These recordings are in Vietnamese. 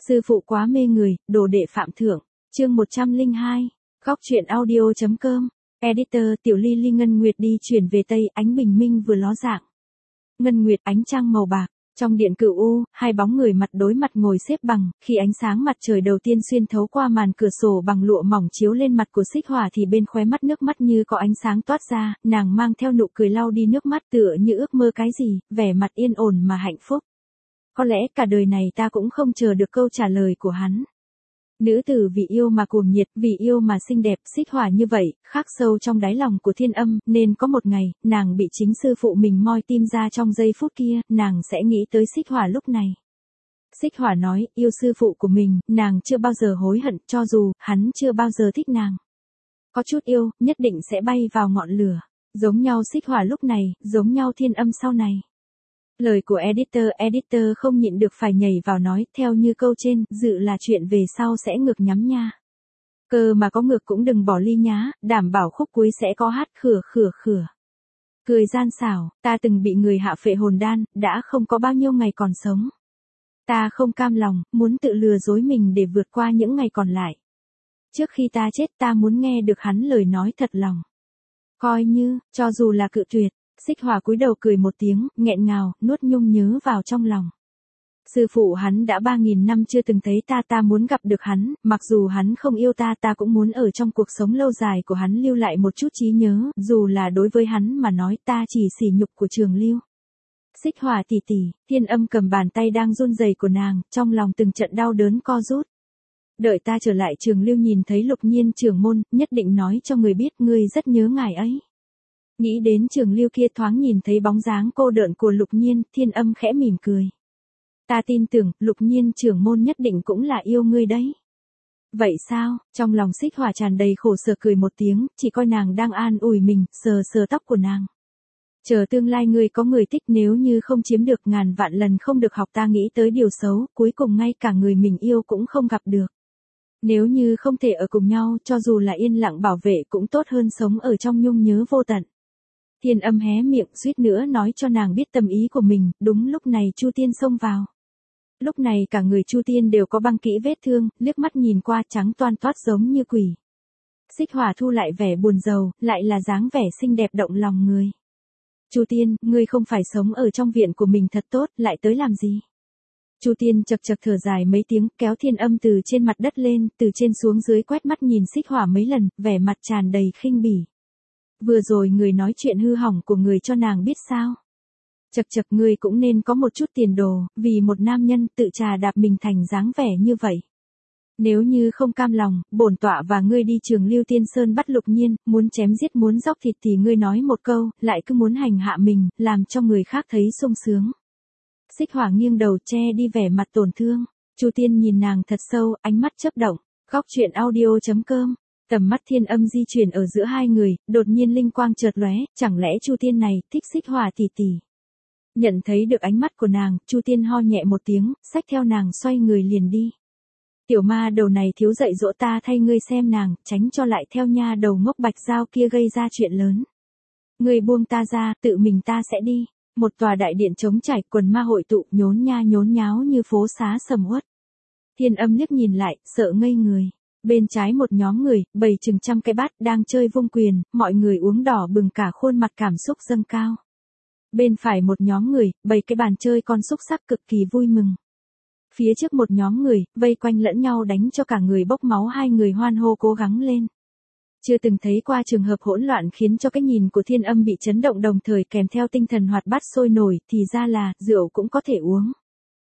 Sư phụ quá mê người, đồ đệ phạm thượng. Chương 102. Góc truyện audio.com. Editor Tiểu Ly Ly Ngân Nguyệt đi chuyển về Tây, ánh bình minh vừa ló dạng. Ngân Nguyệt ánh trăng màu bạc. Trong điện cửu u, hai bóng người mặt đối mặt ngồi xếp bằng, khi ánh sáng mặt trời đầu tiên xuyên thấu qua màn cửa sổ bằng lụa mỏng chiếu lên mặt của Xích Hỏa thì bên khóe mắt nước mắt như có ánh sáng toát ra, nàng mang theo nụ cười lau đi nước mắt tựa như ước mơ cái gì, vẻ mặt yên ổn mà hạnh phúc. Có lẽ cả đời này ta cũng không chờ được câu trả lời của hắn. Nữ tử vì yêu mà cuồng nhiệt, vì yêu mà xinh đẹp, Xích Hỏa như vậy, khắc sâu trong đáy lòng của Thiên Âm, nên có một ngày, nàng bị chính sư phụ mình moi tim ra trong giây phút kia, nàng sẽ nghĩ tới Xích Hỏa lúc này. Xích Hỏa nói, yêu sư phụ của mình, nàng chưa bao giờ hối hận, cho dù, hắn chưa bao giờ thích nàng. Có chút yêu, nhất định sẽ bay vào ngọn lửa. Giống nhau Xích Hỏa lúc này, giống nhau Thiên Âm sau này. Lời của editor không nhịn được phải nhảy vào nói, theo như câu trên, dự là chuyện về sau sẽ ngược nhắm nha. Cơ mà có ngược cũng đừng bỏ ly nhá, đảm bảo khúc cuối sẽ có hát khửa. Cười gian xảo, ta từng bị người hạ phệ hồn đan, đã không có bao nhiêu ngày còn sống. Ta không cam lòng, muốn tự lừa dối mình để vượt qua những ngày còn lại. Trước khi ta chết ta muốn nghe được hắn lời nói thật lòng. Coi như, cho dù là cự tuyệt. Xích Hỏa cúi đầu cười một tiếng, nghẹn ngào, nuốt nhung nhớ vào trong lòng. Sư phụ hắn đã 3.000 năm chưa từng thấy ta muốn gặp được hắn, mặc dù hắn không yêu ta cũng muốn ở trong cuộc sống lâu dài của hắn lưu lại một chút trí nhớ, dù là đối với hắn mà nói ta chỉ sỉ nhục của Trường Lưu. Xích Hỏa tỷ tỷ, Thiên Âm cầm bàn tay đang run rẩy của nàng, trong lòng từng trận đau đớn co rút. Đợi ta trở lại Trường Lưu nhìn thấy Lục Nhiên trưởng môn, nhất định nói cho người biết ngươi rất nhớ ngài ấy. Nghĩ đến Trường Lưu kia thoáng nhìn thấy bóng dáng cô đợn của Lục Nhiên, Thiên Âm khẽ mỉm cười. Ta tin tưởng, Lục Nhiên trưởng môn nhất định cũng là yêu ngươi đấy. Vậy sao, trong lòng Xích Hỏa tràn đầy khổ sở cười một tiếng, chỉ coi nàng đang an ủi mình, sờ tóc của nàng. Chờ tương lai ngươi có người thích nếu như không chiếm được ngàn vạn lần không được học ta nghĩ tới điều xấu, cuối cùng ngay cả người mình yêu cũng không gặp được. Nếu như không thể ở cùng nhau, cho dù là yên lặng bảo vệ cũng tốt hơn sống ở trong nhung nhớ vô tận. Thiên Âm hé miệng suýt nữa nói cho nàng biết tâm ý của mình, đúng lúc này Chu Tiên xông vào. Lúc này cả người Chu Tiên đều có băng kỹ vết thương, liếc mắt nhìn qua trắng toan toát giống như quỷ. Xích Hỏa thu lại vẻ buồn rầu, lại là dáng vẻ xinh đẹp động lòng người. Chu Tiên, ngươi không phải sống ở trong viện của mình thật tốt, lại tới làm gì? Chu Tiên chật thở dài mấy tiếng, kéo Thiên Âm từ trên mặt đất lên, từ trên xuống dưới quét mắt nhìn Xích Hỏa mấy lần, vẻ mặt tràn đầy khinh bỉ. Vừa rồi người nói chuyện hư hỏng của người cho nàng biết sao? Chật ngươi cũng nên có một chút tiền đồ, vì một nam nhân tự trà đạp mình thành dáng vẻ như vậy. Nếu như không cam lòng, bổn tọa và ngươi đi Trường Lưu Tiên Sơn bắt Lục Nhiên, muốn chém giết muốn dóc thịt thì ngươi nói một câu, lại cứ muốn hành hạ mình, làm cho người khác thấy sung sướng. Xích Hỏa nghiêng đầu che đi vẻ mặt tổn thương. Chu Tiên nhìn nàng thật sâu, ánh mắt chớp động. Góc truyện audio.com. Tầm mắt Thiên Âm di chuyển ở giữa hai người, đột nhiên linh quang chợt lóe, chẳng lẽ Chu Tiên này thích Xích Hỏa tỷ tỷ. Nhận thấy được ánh mắt của nàng, Chu Tiên ho nhẹ một tiếng, xách theo nàng xoay người liền đi. Tiểu ma đầu này thiếu dạy dỗ ta thay ngươi xem nàng, tránh cho lại theo nha đầu ngốc Bạch Giao kia gây ra chuyện lớn. Ngươi buông ta ra, tự mình ta sẽ đi. Một tòa đại điện trống trải, quần ma hội tụ, nhốn nháo như phố xá sầm uất. Thiên Âm liếc nhìn lại, sợ ngây người. Bên trái một nhóm người, bày chừng trăm cái bát đang chơi vung quyền, mọi người uống đỏ bừng cả khuôn mặt cảm xúc dâng cao. Bên phải một nhóm người, bày cái bàn chơi con xúc xắc cực kỳ vui mừng. Phía trước một nhóm người, vây quanh lẫn nhau đánh cho cả người bốc máu, hai người hoan hô cố gắng lên. Chưa từng thấy qua trường hợp hỗn loạn khiến cho cái nhìn của Thiên Âm bị chấn động đồng thời kèm theo tinh thần hoạt bát sôi nổi, thì ra là, rượu cũng có thể uống.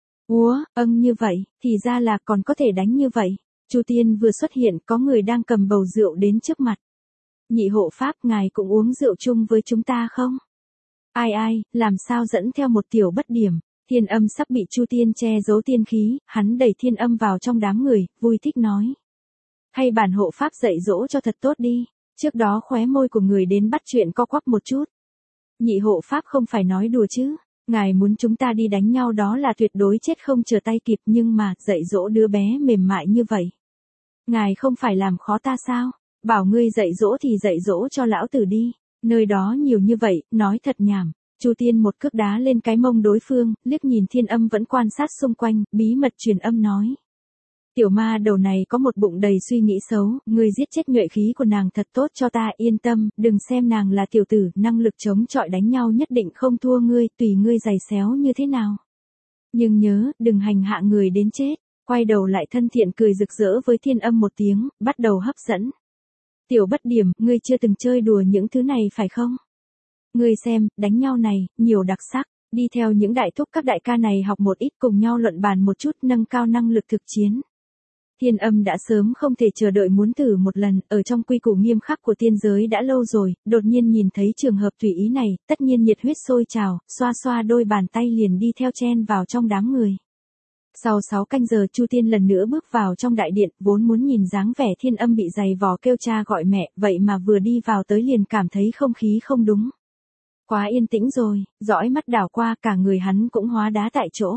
Như vậy, thì ra là còn có thể đánh như vậy. Chu Tiên vừa xuất hiện, có người đang cầm bầu rượu đến trước mặt. Nhị hộ pháp, ngài cũng uống rượu chung với chúng ta không? Ai, làm sao dẫn theo một tiểu bất điểm. Thiên Âm sắp bị Chu Tiên che giấu tiên khí, hắn đẩy Thiên Âm vào trong đám người, vui thích nói. Hay bản hộ pháp dạy dỗ cho thật tốt đi. Trước đó khóe môi của người đến bắt chuyện co quắp một chút. Nhị hộ pháp không phải nói đùa chứ. Ngài muốn chúng ta đi đánh nhau đó là tuyệt đối chết không trở tay kịp, nhưng mà dạy dỗ đứa bé mềm mại như vậy. Ngài không phải làm khó ta sao? Bảo ngươi dạy dỗ thì dạy dỗ cho lão tử đi. Nơi đó nhiều như vậy, nói thật nhảm. Chu Tiên một cước đá lên cái mông đối phương, liếc nhìn Thiên Âm vẫn quan sát xung quanh, bí mật truyền âm nói. Tiểu ma đầu này có một bụng đầy suy nghĩ xấu, ngươi giết chết nhuệ khí của nàng thật tốt cho ta, yên tâm, đừng xem nàng là tiểu tử, năng lực chống chọi đánh nhau nhất định không thua ngươi, tùy ngươi giày xéo như thế nào. Nhưng nhớ, đừng hành hạ người đến chết. Quay đầu lại thân thiện cười rực rỡ với Thiên Âm một tiếng, bắt đầu hấp dẫn. Tiểu bất điểm, ngươi chưa từng chơi đùa những thứ này phải không? Ngươi xem, đánh nhau này, nhiều đặc sắc, đi theo những đại thúc các đại ca này học một ít cùng nhau luận bàn một chút nâng cao năng lực thực chiến. Thiên Âm đã sớm không thể chờ đợi muốn thử một lần, ở trong quy củ nghiêm khắc của tiên giới đã lâu rồi, đột nhiên nhìn thấy trường hợp tùy ý này, tất nhiên nhiệt huyết sôi trào, xoa xoa đôi bàn tay liền đi theo chen vào trong đám người. Sau 6 canh giờ Chu Tiên lần nữa bước vào trong đại điện, vốn muốn nhìn dáng vẻ Thiên Âm bị giày vò kêu cha gọi mẹ, vậy mà vừa đi vào tới liền cảm thấy không khí không đúng. Quá yên tĩnh rồi, dõi mắt đảo qua cả người hắn cũng hóa đá tại chỗ.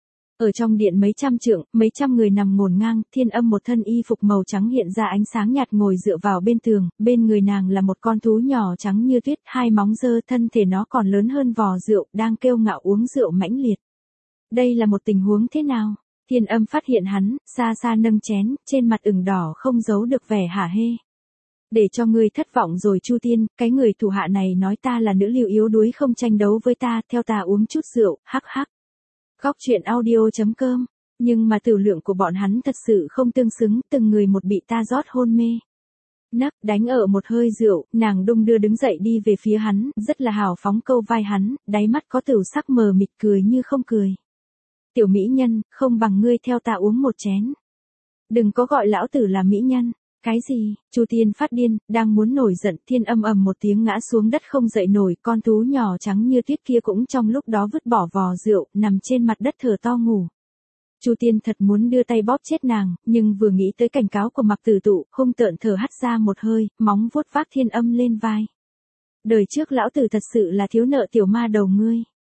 Ở trong điện mấy trăm trượng, mấy trăm người nằm ngổn ngang, Thiên Âm một thân y phục màu trắng hiện ra ánh sáng nhạt ngồi dựa vào bên tường, bên người nàng là một con thú nhỏ trắng như tuyết, hai móng dơ thân thể nó còn lớn hơn vò rượu, đang kêu ngạo uống rượu mãnh liệt. Đây là một tình huống thế nào? Thiên Âm phát hiện hắn, xa xa nâng chén, trên mặt ửng đỏ không giấu được vẻ hả hê. Để cho ngươi thất vọng rồi Chu Tiên, cái người thủ hạ này nói ta là nữ lưu yếu đuối không tranh đấu với ta, theo ta uống chút rượu, hắc hắc. Góc truyện audio.com, nhưng mà tử lượng của bọn hắn thật sự không tương xứng, từng người một bị ta rót hôn mê. Nấc, đánh ở một hơi rượu, nàng đung đưa đứng dậy đi về phía hắn, rất là hào phóng câu vai hắn, đáy mắt có tửu sắc mờ mịt cười như không cười. Tiểu mỹ nhân, không bằng ngươi theo ta uống một chén. Đừng có gọi lão tử là mỹ nhân. Cái gì? Chu Tiên phát điên, đang muốn nổi giận, Thiên Âm ầm một tiếng ngã xuống đất không dậy nổi, con thú nhỏ trắng như tuyết kia cũng trong lúc đó vứt bỏ vò rượu, nằm trên mặt đất thở to ngủ. Chu Tiên thật muốn đưa tay bóp chết nàng, nhưng vừa nghĩ tới cảnh cáo của Mặc Tử Tụ, hung tợn thở hắt ra một hơi, móng vuốt vác Thiên Âm lên vai. Đời trước lão tử thật sự là thiếu nợ tiểu ma đầu ngươi.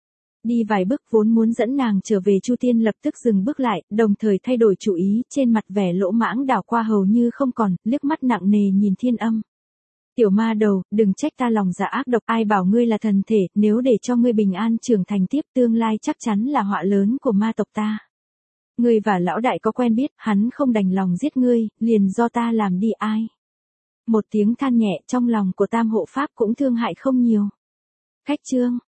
Đi vài bước vốn muốn dẫn nàng trở về Chu Tiên lập tức dừng bước lại, đồng thời thay đổi chủ ý, trên mặt vẻ lỗ mãng đảo qua hầu như không còn, liếc mắt nặng nề nhìn Thiên Âm. Tiểu ma đầu, đừng trách ta lòng dạ ác độc, ai bảo ngươi là thần thể, nếu để cho ngươi bình an trưởng thành tiếp tương lai chắc chắn là họa lớn của ma tộc ta. Ngươi và lão đại có quen biết, hắn không đành lòng giết ngươi, liền do ta làm đi ai. Một tiếng than nhẹ trong lòng của Tam Hộ Pháp cũng thương hại không nhiều. Khách chương